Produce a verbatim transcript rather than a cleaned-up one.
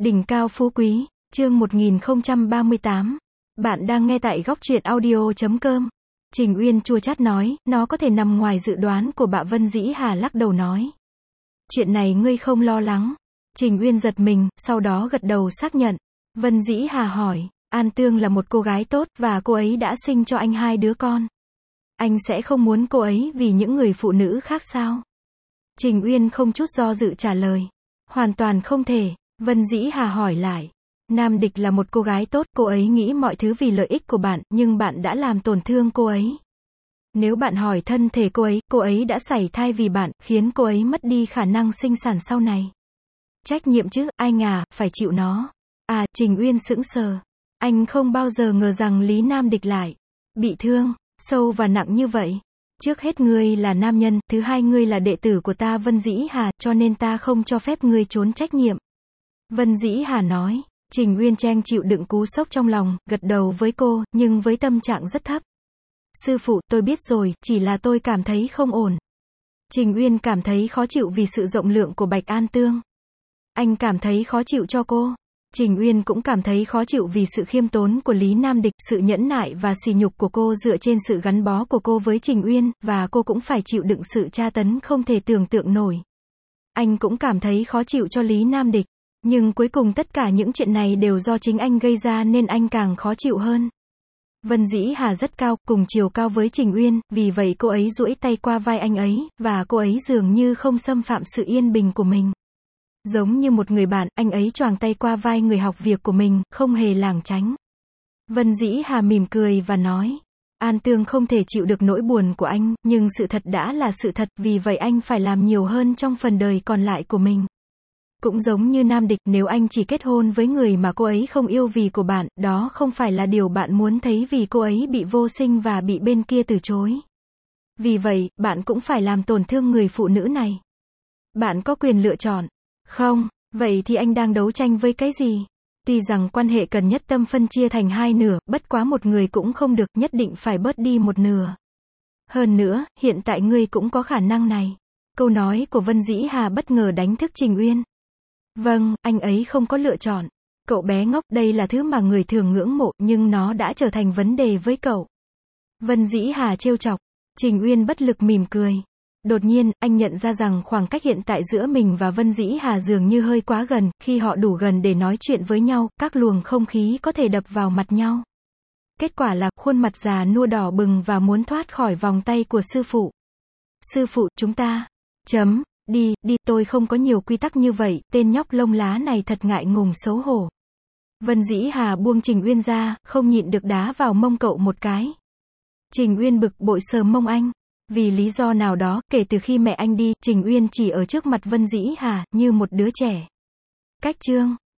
Đỉnh cao phú quý, chương một nghìn không trăm ba mươi tám. Bạn đang nghe tại góc truyện audio chấm com. Trình Uyên chua chát nói, nó có thể nằm ngoài dự đoán của bà. Vân Dĩ Hà lắc đầu nói. Chuyện này ngươi không lo lắng. Trình Uyên giật mình, sau đó gật đầu xác nhận. Vân Dĩ Hà hỏi, An Tương là một cô gái tốt, và cô ấy đã sinh cho anh hai đứa con. Anh sẽ không muốn cô ấy vì những người phụ nữ khác sao? Trình Uyên không chút do dự trả lời. Hoàn toàn không thể. Vân Dĩ Hà hỏi lại. Nam Địch là một cô gái tốt, cô ấy nghĩ mọi thứ vì lợi ích của bạn, nhưng bạn đã làm tổn thương cô ấy. Nếu bạn hỏi thân thể cô ấy, cô ấy đã sảy thai vì bạn, khiến cô ấy mất đi khả năng sinh sản sau này. Trách nhiệm chứ, anh à, phải chịu nó. À, Trình Uyên sững sờ. Anh không bao giờ ngờ rằng Lý Nam Địch lại bị thương, sâu và nặng như vậy. Trước hết ngươi là nam nhân, thứ hai ngươi là đệ tử của ta Vân Dĩ Hà, cho nên ta không cho phép ngươi trốn trách nhiệm. Vân Dĩ Hà nói. Trình Uyên Trang chịu đựng cú sốc trong lòng, gật đầu với cô, nhưng với tâm trạng rất thấp. Sư phụ, tôi biết rồi, chỉ là tôi cảm thấy không ổn. Trình Uyên cảm thấy khó chịu vì sự rộng lượng của Bạch An Tương. Anh cảm thấy khó chịu cho cô. Trình Uyên cũng cảm thấy khó chịu vì sự khiêm tốn của Lý Nam Địch, sự nhẫn nại và sỉ nhục của cô dựa trên sự gắn bó của cô với Trình Uyên, và cô cũng phải chịu đựng sự tra tấn không thể tưởng tượng nổi. Anh cũng cảm thấy khó chịu cho Lý Nam Địch. Nhưng cuối cùng tất cả những chuyện này đều do chính anh gây ra nên anh càng khó chịu hơn. Vân Dĩ Hà rất cao, cùng chiều cao với Trình Uyên, vì vậy cô ấy duỗi tay qua vai anh ấy, và cô ấy dường như không xâm phạm sự yên bình của mình. Giống như một người bạn, anh ấy choàng tay qua vai người học việc của mình, không hề lảng tránh. Vân Dĩ Hà mỉm cười và nói, An Tương không thể chịu được nỗi buồn của anh, nhưng sự thật đã là sự thật, vì vậy anh phải làm nhiều hơn trong phần đời còn lại của mình. Cũng giống như Nam Địch, nếu anh chỉ kết hôn với người mà cô ấy không yêu vì của bạn, đó không phải là điều bạn muốn thấy vì cô ấy bị vô sinh và bị bên kia từ chối. Vì vậy, bạn cũng phải làm tổn thương người phụ nữ này. Bạn có quyền lựa chọn. Không, vậy thì anh đang đấu tranh với cái gì? Tuy rằng quan hệ cần nhất tâm phân chia thành hai nửa, bất quá một người cũng không được, nhất định phải bớt đi một nửa. Hơn nữa, hiện tại ngươi cũng có khả năng này. Câu nói của Vân Dĩ Hà bất ngờ đánh thức Trình Uyên. Vâng, anh ấy không có lựa chọn. Cậu bé ngốc, đây là thứ mà người thường ngưỡng mộ, nhưng nó đã trở thành vấn đề với cậu. Vân Dĩ Hà trêu chọc. Trình Uyên bất lực mỉm cười. Đột nhiên, anh nhận ra rằng khoảng cách hiện tại giữa mình và Vân Dĩ Hà dường như hơi quá gần, khi họ đủ gần để nói chuyện với nhau, các luồng không khí có thể đập vào mặt nhau. Kết quả là, khuôn mặt già nua đỏ bừng và muốn thoát khỏi vòng tay của sư phụ. Sư phụ, chúng ta. Chấm. Đi, đi, tôi không có nhiều quy tắc như vậy, tên nhóc lông lá này thật ngại ngùng xấu hổ. Vân Dĩ Hà buông Trình Uyên ra, không nhịn được đá vào mông cậu một cái. Trình Uyên bực bội sờ mông anh. Vì lý do nào đó, kể từ khi mẹ anh đi, Trình Uyên chỉ ở trước mặt Vân Dĩ Hà, như một đứa trẻ. Cách chương.